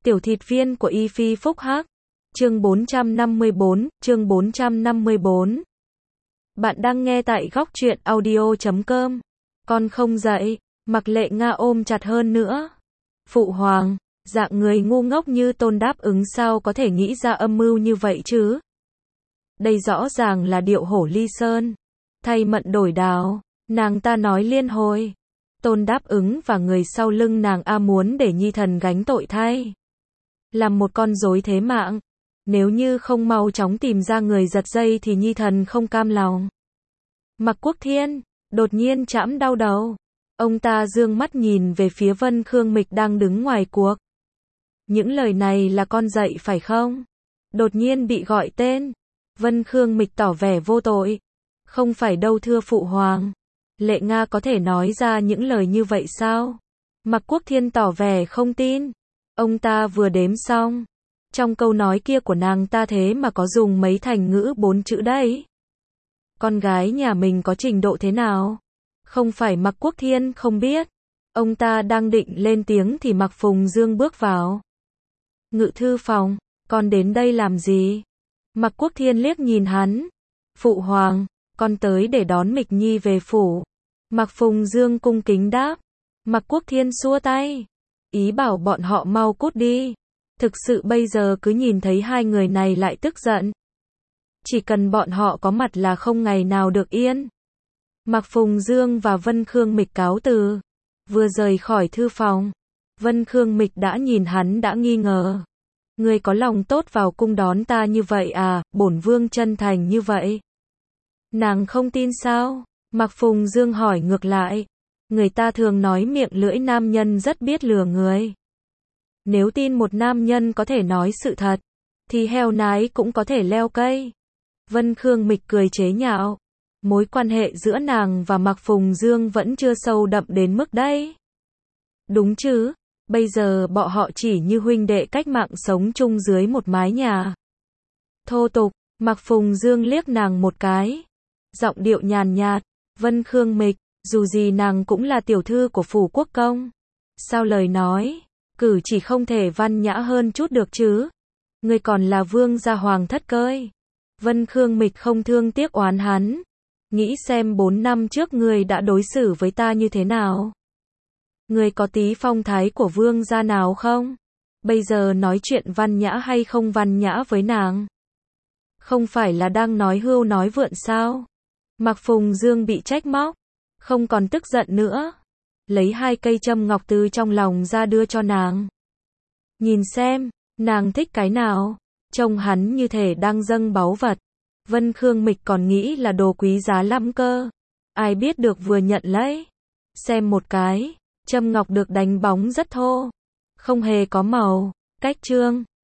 Tiểu thịt viên của Y Phi Phúc Hắc. Chương 454. Bạn đang nghe tại góc truyện audio.com. Con không dậy, Mặc Lệ Nga ôm chặt hơn nữa. Phụ hoàng, dạng người ngu ngốc như Tôn Đáp Ứng sao có thể nghĩ ra âm mưu như vậy chứ? Đây rõ ràng là điệu hổ ly sơn. Thay mận đổi đào, nàng ta nói liên hồi. Tôn Đáp Ứng và người sau lưng nàng muốn để Nhi Thần gánh tội thay. Làm một con rối thế mạng. Nếu như không mau chóng tìm ra người giật dây thì Nhi Thần không cam lòng. Mặc Quốc Thiên đột nhiên trãm đau đầu. Ông ta dương mắt nhìn về phía Vân Khương Mịch đang đứng ngoài cuộc. Những lời này là con dạy phải không? Đột nhiên bị gọi tên. Vân Khương Mịch tỏ vẻ vô tội. Không phải đâu thưa phụ hoàng. Lệ Nga có thể nói ra những lời như vậy sao? Mặc Quốc Thiên tỏ vẻ không tin. Ông ta vừa đếm xong. Trong câu nói kia của nàng ta thế mà có dùng mấy thành ngữ 4 chữ đấy. Con gái nhà mình có trình độ thế nào? Không phải Mặc Quốc Thiên không biết. Ông ta đang định lên tiếng thì Mặc Phùng Dương bước vào. Ngự thư phòng, con đến đây làm gì? Mặc Quốc Thiên liếc nhìn hắn. Phụ hoàng, con tới để đón Mịch Nhi về phủ. Mặc Phùng Dương cung kính đáp. Mặc Quốc Thiên xua tay. Ý bảo bọn họ mau cút đi. Thực sự bây giờ cứ nhìn thấy hai người này lại tức giận. Chỉ cần bọn họ có mặt là không ngày nào được yên. Mặc Phùng Dương và Vân Khương Mịch cáo từ. Vừa rời khỏi thư phòng. Vân Khương Mịch đã nhìn hắn đã nghi ngờ. Ngươi có lòng tốt vào cung đón ta như vậy à, bổn vương chân thành như vậy. Nàng không tin sao? Mặc Phùng Dương hỏi ngược lại. Người ta thường nói miệng lưỡi nam nhân rất biết lừa người. Nếu tin một nam nhân có thể nói sự thật, thì heo nái cũng có thể leo cây. Vân Khương Mịch cười chế nhạo. Mối quan hệ giữa nàng và Mặc Phùng Dương vẫn chưa sâu đậm đến mức đấy. Đúng chứ, bây giờ bọn họ chỉ như huynh đệ cách mạng sống chung dưới một mái nhà. Thô tục, Mặc Phùng Dương liếc nàng một cái. Giọng điệu nhàn nhạt, Vân Khương Mịch, dù gì nàng cũng là tiểu thư của phủ quốc công. Sao lời nói, cử chỉ không thể văn nhã hơn chút được chứ? Ngươi còn là vương gia hoàng thất cơi. Vân Khương Mịch không thương tiếc oán hắn. Nghĩ xem 4 năm trước ngươi đã đối xử với ta như thế nào? Ngươi có tí phong thái của vương gia nào không? Bây giờ nói chuyện văn nhã hay không văn nhã với nàng? Không phải là đang nói hưu nói vượn sao? Mặc Phùng Dương bị trách móc. Không còn tức giận nữa. Lấy 2 cây châm ngọc từ trong lòng ra đưa cho nàng. Nhìn xem, nàng thích cái nào? Trông hắn như thể đang dâng báu vật. Vân Khương Mịch còn nghĩ là đồ quý giá lắm cơ. Ai biết được vừa nhận lấy. Xem một cái, châm ngọc được đánh bóng rất thô. Không hề có màu. Cách trương.